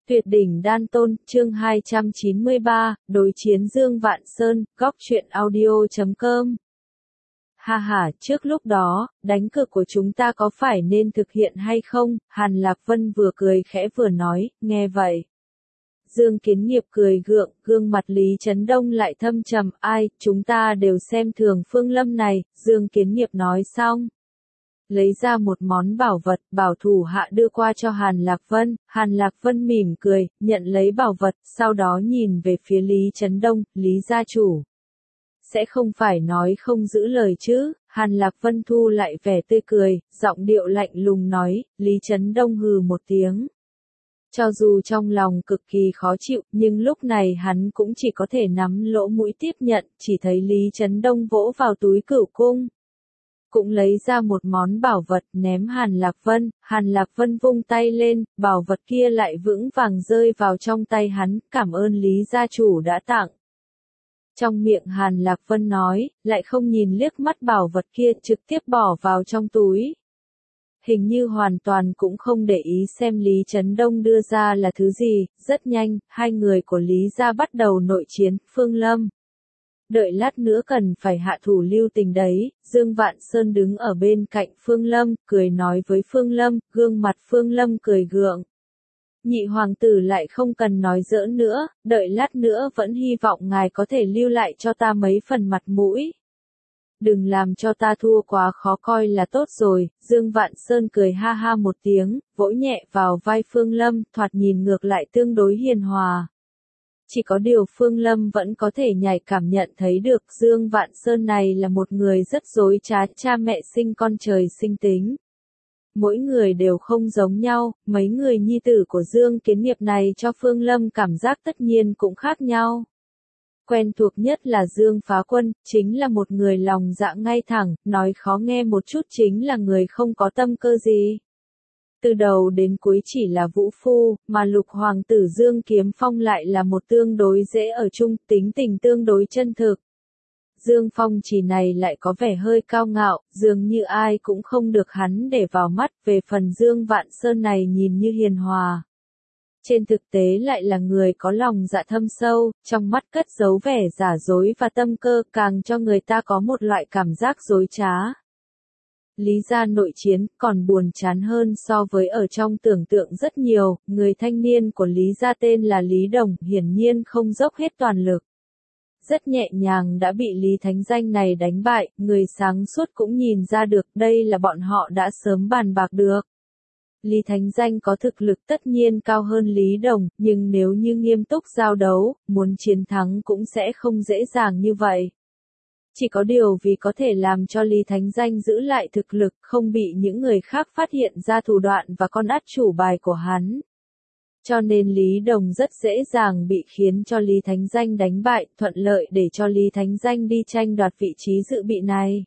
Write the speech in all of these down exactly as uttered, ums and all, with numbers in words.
Tuyệt đỉnh đan tôn, chương hai trăm chín mươi ba, đối chiến Dương Vạn Sơn, góc truyện audio chấm com. Ha ha, trước lúc đó, đánh cược của chúng ta có phải nên thực hiện hay không? Hàn Lạc Vân vừa cười khẽ vừa nói, nghe vậy. Dương Kiến Nghiệp cười gượng, gương mặt Lý Chấn Đông lại thâm trầm, ai, chúng ta đều xem thường Phương Lâm này, Dương Kiến Nghiệp nói xong. Lấy ra một món bảo vật, bảo thủ hạ đưa qua cho Hàn Lạc Vân, Hàn Lạc Vân mỉm cười, nhận lấy bảo vật, sau đó nhìn về phía Lý Chấn Đông, Lý gia chủ. Sẽ không phải nói không giữ lời chứ, Hàn Lạc Vân thu lại vẻ tươi cười, giọng điệu lạnh lùng nói, Lý Chấn Đông hừ một tiếng. Cho dù trong lòng cực kỳ khó chịu, nhưng lúc này hắn cũng chỉ có thể nắm lỗ mũi tiếp nhận, chỉ thấy Lý Chấn Đông vỗ vào túi cửu cung. Cũng lấy ra một món bảo vật ném Hàn Lạc Vân, Hàn Lạc Vân vung tay lên, bảo vật kia lại vững vàng rơi vào trong tay hắn, cảm ơn Lý gia chủ đã tặng. Trong miệng Hàn Lạc Vân nói, lại không nhìn liếc mắt bảo vật kia trực tiếp bỏ vào trong túi. Hình như hoàn toàn cũng không để ý xem Lý Chấn Đông đưa ra là thứ gì, rất nhanh, hai người của Lý gia bắt đầu nội chiến, Phương Lâm. Đợi lát nữa cần phải hạ thủ lưu tình đấy, Dương Vạn Sơn đứng ở bên cạnh Phương Lâm, cười nói với Phương Lâm, gương mặt Phương Lâm cười gượng. Nhị hoàng tử lại không cần nói giỡn nữa, đợi lát nữa vẫn hy vọng ngài có thể lưu lại cho ta mấy phần mặt mũi. Đừng làm cho ta thua quá khó coi là tốt rồi, Dương Vạn Sơn cười ha ha một tiếng, vỗ nhẹ vào vai Phương Lâm, thoạt nhìn ngược lại tương đối hiền hòa. Chỉ có điều Phương Lâm vẫn có thể nhạy cảm nhận thấy được Dương Vạn Sơn này là một người rất dối trá, cha mẹ sinh con trời sinh tính. Mỗi người đều không giống nhau, mấy người nhi tử của Dương Kiến Nghiệp này cho Phương Lâm cảm giác tất nhiên cũng khác nhau. Quen thuộc nhất là Dương Phá Quân, chính là một người lòng dạ ngay thẳng, nói khó nghe một chút chính là người không có tâm cơ gì. Từ đầu đến cuối chỉ là vũ phu, mà lục hoàng tử Dương Kiếm Phong lại là một tương đối dễ ở chung, tính tình tương đối chân thực. Dương Phong chỉ này lại có vẻ hơi cao ngạo, dường như ai cũng không được hắn để vào mắt, về phần Dương Vạn Sơn này nhìn như hiền hòa. Trên thực tế lại là người có lòng dạ thâm sâu, trong mắt cất giấu vẻ giả dối và tâm cơ, càng cho người ta có một loại cảm giác dối trá. Lý gia nội chiến còn buồn chán hơn so với ở trong tưởng tượng rất nhiều, người thanh niên của Lý gia tên là Lý Đồng, hiển nhiên không dốc hết toàn lực. Rất nhẹ nhàng đã bị Lý Thánh Danh này đánh bại, người sáng suốt cũng nhìn ra được đây là bọn họ đã sớm bàn bạc được. Lý Thánh Danh có thực lực tất nhiên cao hơn Lý Đồng, nhưng nếu như nghiêm túc giao đấu, muốn chiến thắng cũng sẽ không dễ dàng như vậy. Chỉ có điều vì có thể làm cho Lý Thánh Danh giữ lại thực lực, không bị những người khác phát hiện ra thủ đoạn và con át chủ bài của hắn. Cho nên Lý Đồng rất dễ dàng bị khiến cho Lý Thánh Danh đánh bại, thuận lợi để cho Lý Thánh Danh đi tranh đoạt vị trí dự bị này.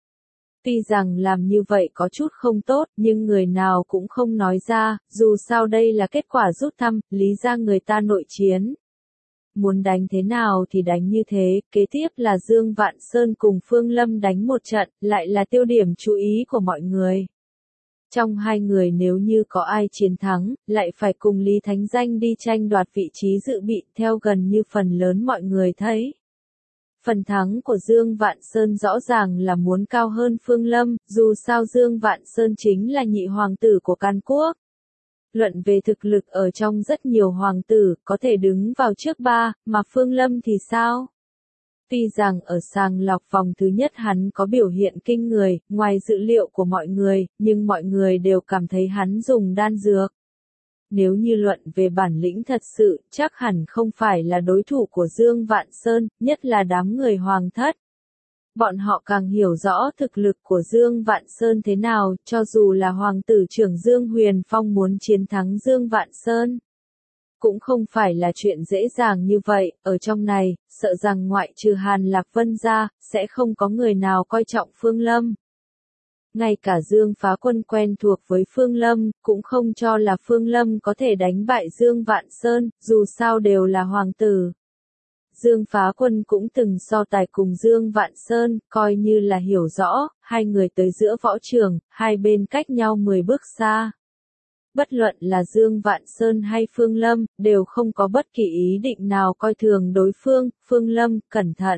Tuy rằng làm như vậy có chút không tốt, nhưng người nào cũng không nói ra, dù sao đây là kết quả rút thăm, Lý gia người ta nội chiến. Muốn đánh thế nào thì đánh như thế, kế tiếp là Dương Vạn Sơn cùng Phương Lâm đánh một trận, lại là tiêu điểm chú ý của mọi người. Trong hai người nếu như có ai chiến thắng, lại phải cùng Lý Thánh Danh đi tranh đoạt vị trí dự bị, theo gần như phần lớn mọi người thấy. Phần thắng của Dương Vạn Sơn rõ ràng là muốn cao hơn Phương Lâm, dù sao Dương Vạn Sơn chính là nhị hoàng tử của Can Quốc. Luận về thực lực ở trong rất nhiều hoàng tử, có thể đứng vào trước ba, mà Phương Lâm thì sao? Tuy rằng ở sàng lọc vòng thứ nhất hắn có biểu hiện kinh người, ngoài dự liệu của mọi người, nhưng mọi người đều cảm thấy hắn dùng đan dược. Nếu như luận về bản lĩnh thật sự, chắc hẳn không phải là đối thủ của Dương Vạn Sơn, nhất là đám người hoàng thất. Bọn họ càng hiểu rõ thực lực của Dương Vạn Sơn thế nào, cho dù là hoàng tử trưởng Dương Huyền Phong muốn chiến thắng Dương Vạn Sơn. Cũng không phải là chuyện dễ dàng như vậy, ở trong này, sợ rằng ngoại trừ Hàn Lạc Vân ra, sẽ không có người nào coi trọng Phương Lâm. Ngay cả Dương Phá Quân quen thuộc với Phương Lâm, cũng không cho là Phương Lâm có thể đánh bại Dương Vạn Sơn, dù sao đều là hoàng tử. Dương Phá Quân cũng từng so tài cùng Dương Vạn Sơn, coi như là hiểu rõ, hai người tới giữa võ trường, hai bên cách nhau mười bước xa. Bất luận là Dương Vạn Sơn hay Phương Lâm, đều không có bất kỳ ý định nào coi thường đối phương. Phương Lâm, cẩn thận.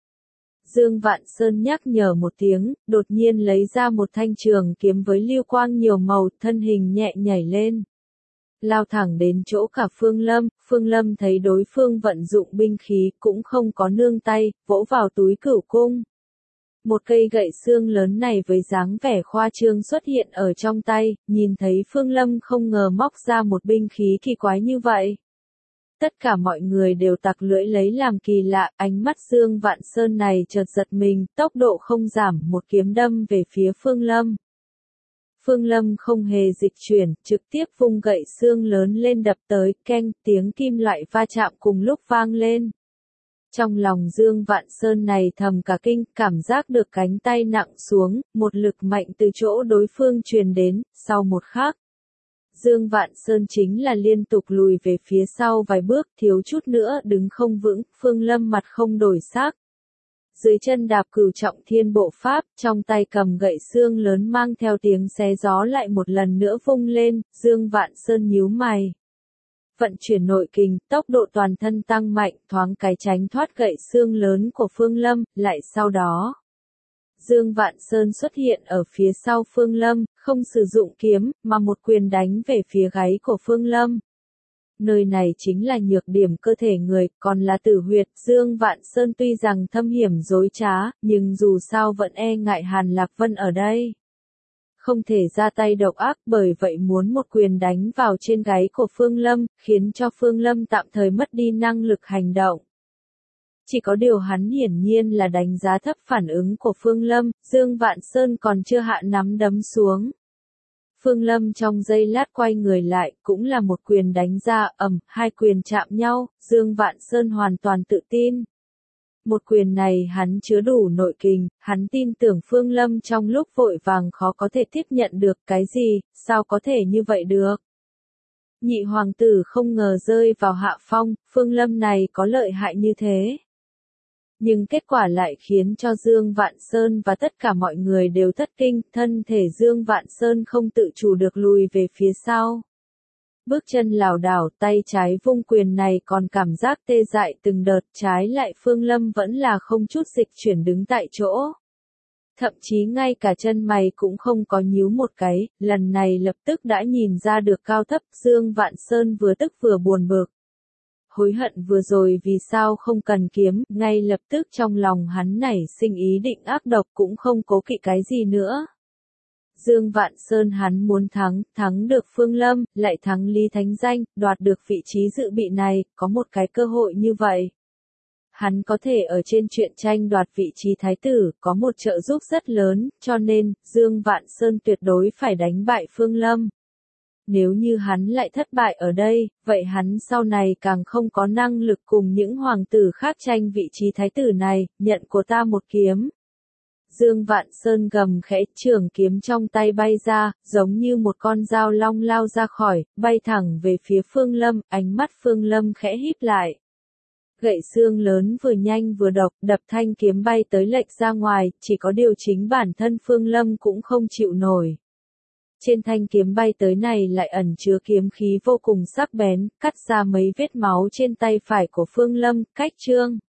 Dương Vạn Sơn nhắc nhở một tiếng, đột nhiên lấy ra một thanh trường kiếm với lưu quang nhiều màu, thân hình nhẹ nhảy lên. Lao thẳng đến chỗ cả Phương Lâm, Phương Lâm thấy đối phương vận dụng binh khí, cũng không có nương tay, vỗ vào túi cửu cung. Một cây gậy xương lớn này với dáng vẻ khoa trương xuất hiện ở trong tay, nhìn thấy Phương Lâm không ngờ móc ra một binh khí kỳ quái như vậy. Tất cả mọi người đều tặc lưỡi lấy làm kỳ lạ, ánh mắt Dương Vạn Sơn này chợt giật mình, tốc độ không giảm, một kiếm đâm về phía Phương Lâm. Phương Lâm không hề dịch chuyển, trực tiếp vung gậy xương lớn lên đập tới, keng, tiếng kim loại va chạm cùng lúc vang lên. Trong lòng Dương Vạn Sơn này thầm cả kinh, cảm giác được cánh tay nặng xuống, một lực mạnh từ chỗ đối phương truyền đến, sau một khắc. Dương Vạn Sơn chính là liên tục lùi về phía sau vài bước, thiếu chút nữa đứng không vững, Phương Lâm mặt không đổi sắc. Dưới chân đạp cửu trọng thiên bộ pháp, trong tay cầm gậy xương lớn mang theo tiếng xé gió lại một lần nữa vung lên, Dương Vạn Sơn nhíu mày. Vận chuyển nội kình, tốc độ toàn thân tăng mạnh, thoáng cái tránh thoát gậy xương lớn của Phương Lâm, lại sau đó. Dương Vạn Sơn xuất hiện ở phía sau Phương Lâm, không sử dụng kiếm, mà một quyền đánh về phía gáy của Phương Lâm. Nơi này chính là nhược điểm cơ thể người, còn là tử huyệt. Dương Vạn Sơn tuy rằng thâm hiểm dối trá, nhưng dù sao vẫn e ngại Hàn Lạc Vân ở đây. Không thể ra tay độc ác, bởi vậy muốn một quyền đánh vào trên gáy của Phương Lâm, khiến cho Phương Lâm tạm thời mất đi năng lực hành động. Chỉ có điều hắn hiển nhiên là đánh giá thấp phản ứng của Phương Lâm, Dương Vạn Sơn còn chưa hạ nắm đấm xuống. Phương Lâm trong giây lát quay người lại, cũng là một quyền đánh ra, ầm, hai quyền chạm nhau, Dương Vạn Sơn hoàn toàn tự tin. Một quyền này hắn chứa đủ nội kình, hắn tin tưởng Phương Lâm trong lúc vội vàng khó có thể tiếp nhận được cái gì, sao có thể như vậy được. Nhị hoàng tử không ngờ rơi vào hạ phong, Phương Lâm này có lợi hại như thế. Nhưng kết quả lại khiến cho Dương Vạn Sơn và tất cả mọi người đều thất kinh, thân thể Dương Vạn Sơn không tự chủ được lùi về phía sau. Bước chân lảo đảo, tay trái vung quyền này còn cảm giác tê dại từng đợt, trái lại Phương Lâm vẫn là không chút dịch chuyển đứng tại chỗ. Thậm chí ngay cả chân mày cũng không có nhíu một cái, lần này lập tức đã nhìn ra được cao thấp, Dương Vạn Sơn vừa tức vừa buồn bực. Hối hận vừa rồi vì sao không cần kiếm, ngay lập tức trong lòng hắn nảy sinh ý định ác độc cũng không cố kỵ cái gì nữa. Dương Vạn Sơn hắn muốn thắng, thắng được Phương Lâm, lại thắng Lý Thánh Danh, đoạt được vị trí dự bị này, có một cái cơ hội như vậy. Hắn có thể ở trên chuyện tranh đoạt vị trí thái tử, có một trợ giúp rất lớn, cho nên, Dương Vạn Sơn tuyệt đối phải đánh bại Phương Lâm. Nếu như hắn lại thất bại ở đây, vậy hắn sau này càng không có năng lực cùng những hoàng tử khác tranh vị trí thái tử này, nhận của ta một kiếm. Dương Vạn Sơn gầm khẽ, trường kiếm trong tay bay ra, giống như một con dao long lao ra khỏi, bay thẳng về phía Phương Lâm, ánh mắt Phương Lâm khẽ híp lại. Gậy xương lớn vừa nhanh vừa độc, đập thanh kiếm bay tới lệch ra ngoài, chỉ có điều chính bản thân Phương Lâm cũng không chịu nổi. Trên thanh kiếm bay tới này lại ẩn chứa kiếm khí vô cùng sắc bén, cắt ra mấy vết máu trên tay phải của Phương Lâm, cách trương.